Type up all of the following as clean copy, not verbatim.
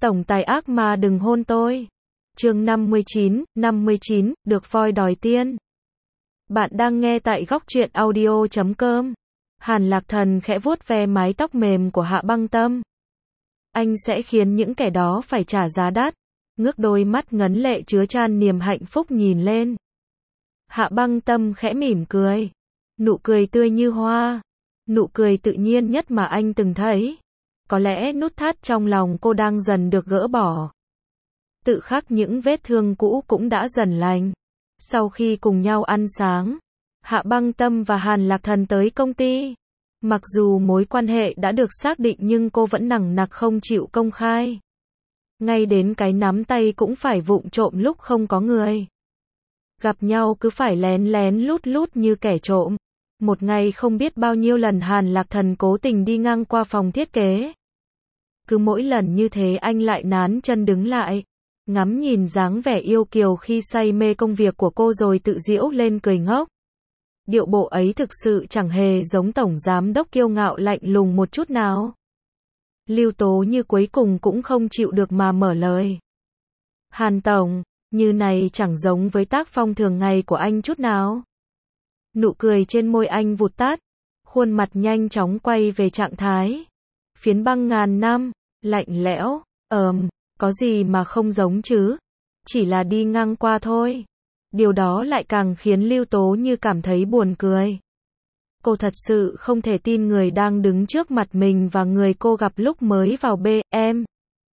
Tổng tài ác ma đừng hôn tôi. Chương 59, được voi đòi tiên. Bạn đang nghe tại góc truyện audio.com. Hàn Lạc Thần khẽ vuốt ve mái tóc mềm của Hạ Băng Tâm. Anh sẽ khiến những kẻ đó phải trả giá đắt. Ngước đôi mắt ngấn lệ chứa chan niềm hạnh phúc nhìn lên. Hạ Băng Tâm khẽ mỉm cười. Nụ cười tươi như hoa. Nụ cười tự nhiên nhất mà anh từng thấy. Có lẽ nút thắt trong lòng cô đang dần được gỡ bỏ. Tự khắc những vết thương cũ cũng đã dần lành. Sau khi cùng nhau ăn sáng, Hạ Băng Tâm và Hàn Lạc Thần tới công ty. Mặc dù mối quan hệ đã được xác định nhưng cô vẫn nằng nặc không chịu công khai. Ngay đến cái nắm tay cũng phải vụng trộm lúc không có người. Gặp nhau cứ phải lén lén lút lút như kẻ trộm. Một ngày không biết bao nhiêu lần Hàn Lạc Thần cố tình đi ngang qua phòng thiết kế. Cứ mỗi lần như thế anh lại nán chân đứng lại, ngắm nhìn dáng vẻ yêu kiều khi say mê công việc của cô rồi tự giễu lên cười ngốc. Điệu bộ ấy thực sự chẳng hề giống tổng giám đốc kiêu ngạo lạnh lùng một chút nào. Lưu Tố Như cuối cùng cũng không chịu được mà mở lời. Hàn tổng, như này chẳng giống với tác phong thường ngày của anh chút nào. Nụ cười trên môi anh vụt tắt, khuôn mặt nhanh chóng quay về trạng thái phiến băng ngàn năm, lạnh lẽo. Có gì mà không giống chứ? Chỉ là đi ngang qua thôi. Điều đó lại càng khiến Lưu Tố Như cảm thấy buồn cười. Cô thật sự không thể tin người đang đứng trước mặt mình và người cô gặp lúc mới vào BM.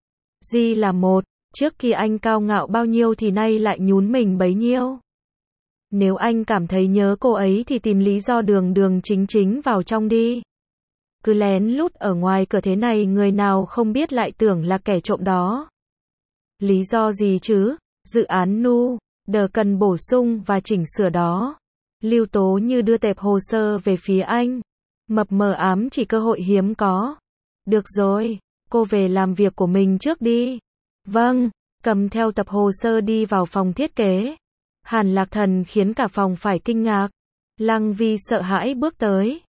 Di là một, trước khi anh cao ngạo bao nhiêu thì nay lại nhún mình bấy nhiêu. Nếu anh cảm thấy nhớ cô ấy thì tìm lý do đường đường chính chính vào trong đi. Cứ lén lút ở ngoài cửa thế này người nào không biết lại tưởng là kẻ trộm đó. Lý do gì chứ? Dự án Nu, đờ cần bổ sung và chỉnh sửa đó. Lưu Tố Như đưa tệp hồ sơ về phía anh. Mập mờ ám chỉ cơ hội hiếm có. Được rồi, cô về làm việc của mình trước đi. Vâng, cầm theo tập hồ sơ đi vào phòng thiết kế. Hàn Lạc Thần khiến cả phòng phải kinh ngạc. Lăng Vi sợ hãi bước tới.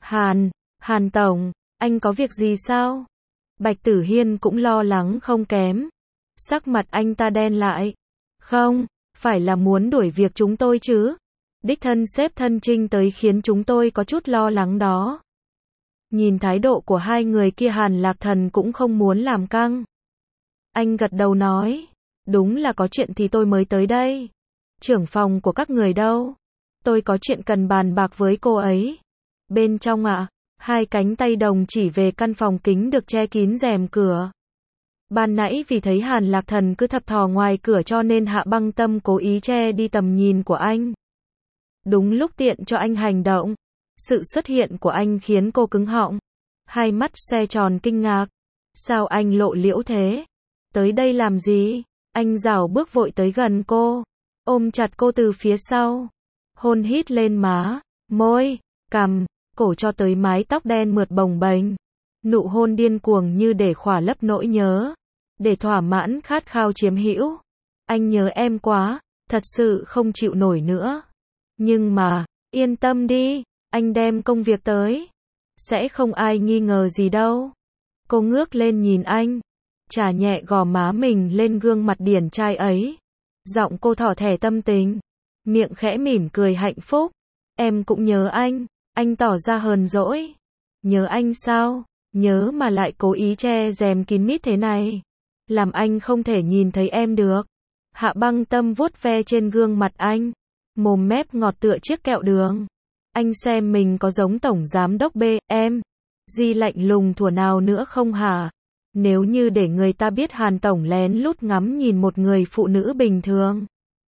Hàn tổng, anh có việc gì sao? Bạch Tử Hiên cũng lo lắng không kém. Sắc mặt anh ta đen lại. Không, phải là muốn đuổi việc chúng tôi chứ. Đích thân sếp thân Trinh tới khiến chúng tôi có chút lo lắng đó. Nhìn thái độ của hai người kia Hàn Lạc Thần cũng không muốn làm căng. Anh gật đầu nói. Đúng là có chuyện thì tôi mới tới đây. Trưởng phòng của các người đâu? Tôi có chuyện cần bàn bạc với cô ấy. Bên trong ạ? Hai cánh tay đồng chỉ về căn phòng kính được che kín rèm cửa. Ban nãy vì thấy Hàn Lạc Thần cứ thập thò ngoài cửa cho nên Hạ Băng Tâm cố ý che đi tầm nhìn của anh. Đúng lúc tiện cho anh hành động. Sự xuất hiện của anh khiến cô cứng họng. Hai mắt xoe tròn kinh ngạc. Sao anh lộ liễu thế? Tới đây làm gì? Anh rảo bước vội tới gần cô. Ôm chặt cô từ phía sau. Hôn hít lên má, môi, cằm, cổ cho tới mái tóc đen mượt bồng bềnh. Nụ hôn điên cuồng như để khỏa lấp nỗi nhớ. Để thỏa mãn khát khao chiếm hữu. Anh nhớ em quá, thật sự không chịu nổi nữa. Nhưng mà, yên tâm đi, anh đem công việc tới. Sẽ không ai nghi ngờ gì đâu. Cô ngước lên nhìn anh. Chà nhẹ gò má mình lên gương mặt điển trai ấy. Giọng cô thỏ thẻ tâm tình. Miệng khẽ mỉm cười hạnh phúc. Em cũng nhớ anh tỏ ra hờn dỗi. Nhớ anh sao? Nhớ mà lại cố ý che rèm kín mít thế này. Làm anh không thể nhìn thấy em được. Hạ Băng Tâm vuốt ve trên gương mặt anh. Mồm mép ngọt tựa chiếc kẹo đường. Anh xem mình có giống tổng giám đốc BM. Di lạnh lùng thuở nào nữa không hả? Nếu như để người ta biết Hàn tổng lén lút ngắm nhìn một người phụ nữ bình thường.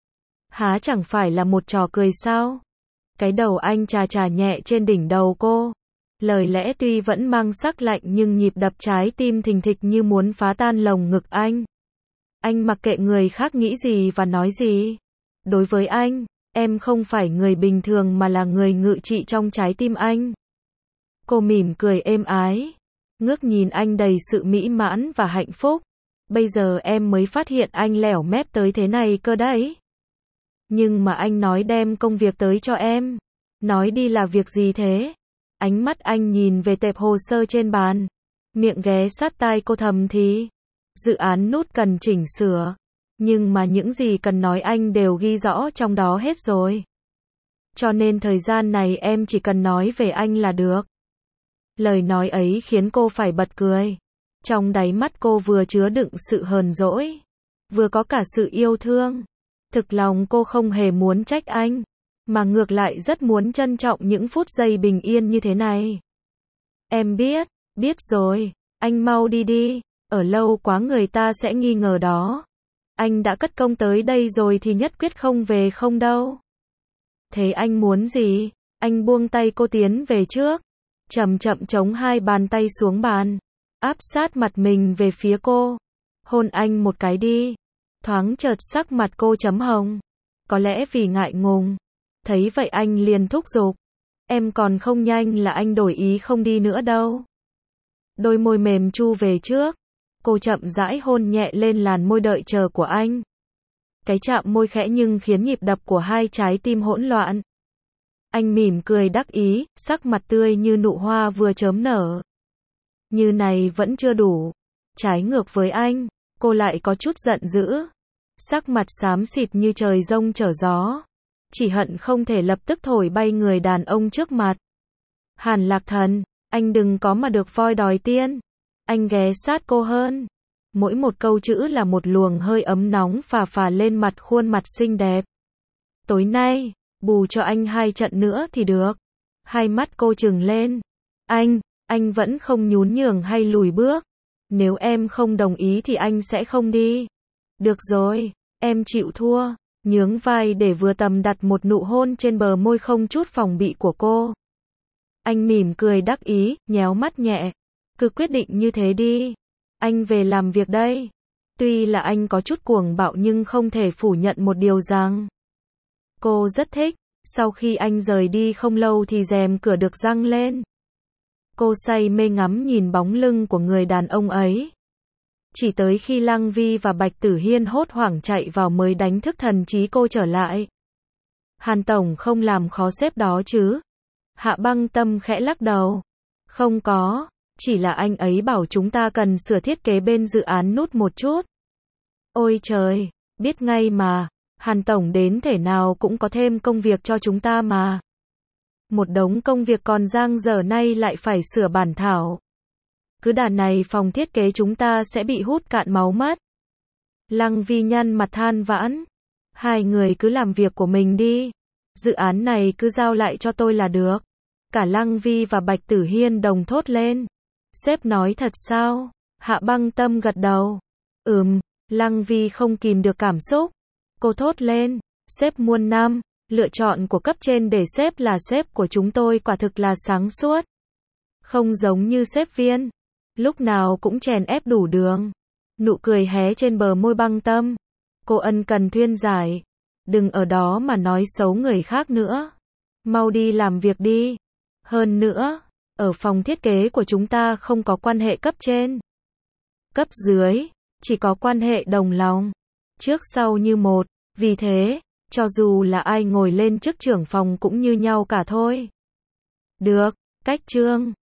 Há chẳng phải là một trò cười sao? Cái đầu anh chà nhẹ trên đỉnh đầu cô. Lời lẽ tuy vẫn mang sắc lạnh nhưng nhịp đập trái tim thình thịch như muốn phá tan lồng ngực anh. Anh mặc kệ người khác nghĩ gì và nói gì. Đối với anh, em không phải người bình thường mà là người ngự trị trong trái tim anh. Cô mỉm cười êm ái. Ngước nhìn anh đầy sự mỹ mãn và hạnh phúc. Bây giờ em mới phát hiện anh lẻo mép tới thế này cơ đấy. Nhưng mà anh nói đem công việc tới cho em. Nói đi là việc gì thế? Ánh mắt anh nhìn về tệp hồ sơ trên bàn. Miệng ghé sát tai cô thầm thì. dự án nút cần chỉnh sửa. Nhưng mà những gì cần nói anh đều ghi rõ trong đó hết rồi. Cho nên thời gian này em chỉ cần nói về anh là được. Lời nói ấy khiến cô phải bật cười. Trong đáy mắt cô vừa chứa đựng sự hờn dỗi, vừa có cả sự yêu thương. Thực lòng cô không hề muốn trách anh, mà ngược lại rất muốn trân trọng những phút giây bình yên như thế này. Em biết rồi, anh mau đi đi, ở lâu quá người ta sẽ nghi ngờ đó. Anh đã cất công tới đây rồi thì nhất quyết không về không đâu. Thế anh muốn gì? Anh buông tay cô tiến về trước, chậm chậm chống hai bàn tay xuống bàn, áp sát mặt mình về phía cô. Hôn anh một cái đi. Thoáng chợt sắc mặt cô chấm hồng. Có lẽ vì ngại ngùng. Thấy vậy anh liền thúc giục. Em còn không nhanh là anh đổi ý không đi nữa đâu. Đôi môi mềm chu về trước. Cô chậm rãi hôn nhẹ lên làn môi đợi chờ của anh. Cái chạm môi khẽ nhưng khiến nhịp đập của hai trái tim hỗn loạn. Anh mỉm cười đắc ý, sắc mặt tươi như nụ hoa vừa chớm nở. Như này vẫn chưa đủ. Trái ngược với anh, cô lại có chút giận dữ. Sắc mặt xám xịt như trời giông trở gió. Chỉ hận không thể lập tức thổi bay người đàn ông trước mặt. Hàn Lạc Thần, anh đừng có mà được voi đòi tiên. Anh ghé sát cô hơn. Mỗi một câu chữ là một luồng hơi ấm nóng phả phả lên mặt khuôn mặt xinh đẹp. Tối nay, bù cho anh 2 trận nữa thì được. Hai mắt cô trừng lên. Anh vẫn không nhún nhường hay lùi bước. Nếu em không đồng ý thì anh sẽ không đi. Được rồi, em chịu thua. Nhướng vai để vừa tầm đặt một nụ hôn trên bờ môi không chút phòng bị của cô. Anh mỉm cười đắc ý, nhéo mắt nhẹ. Cứ quyết định như thế đi. Anh về làm việc đây. Tuy là anh có chút cuồng bạo nhưng không thể phủ nhận một điều rằng cô rất thích. Sau khi anh rời đi không lâu thì rèm cửa được giăng lên. Cô say mê ngắm nhìn bóng lưng của người đàn ông ấy. Chỉ tới khi Lăng Vi và Bạch Tử Hiên hốt hoảng chạy vào mới đánh thức thần trí cô trở lại. Hàn Tổng không làm khó sếp đó chứ? Hạ Băng Tâm khẽ lắc đầu. Không có, chỉ là anh ấy bảo chúng ta cần sửa thiết kế bên dự án nút một chút. Ôi trời, biết ngay mà, Hàn Tổng đến thể nào cũng có thêm công việc cho chúng ta mà. Một đống công việc còn dang dở nay lại phải sửa bản thảo. Cứ đà này phòng thiết kế chúng ta sẽ bị hút cạn máu mất. Lăng Vi nhăn mặt than vãn. Hai người cứ làm việc của mình đi. Dự án này cứ giao lại cho tôi là được. Cả Lăng Vi và Bạch Tử Hiên đồng thốt lên. Sếp nói thật sao? Hạ Băng Tâm gật đầu. Lăng Vi không kìm được cảm xúc. Cô thốt lên. Sếp muôn năm. Lựa chọn của cấp trên để sếp là sếp của chúng tôi quả thực là sáng suốt. Không giống như sếp Viên. Lúc nào cũng chèn ép đủ đường. Nụ cười hé trên bờ môi Băng Tâm. Cô ân cần thuyên giải. Đừng ở đó mà nói xấu người khác nữa. Mau đi làm việc đi. Hơn nữa, ở phòng thiết kế của chúng ta không có quan hệ cấp trên. Cấp dưới, chỉ có quan hệ đồng lòng. Trước sau như một. Vì thế, cho dù là ai ngồi lên chức trưởng phòng cũng như nhau cả thôi. Được, cách trương.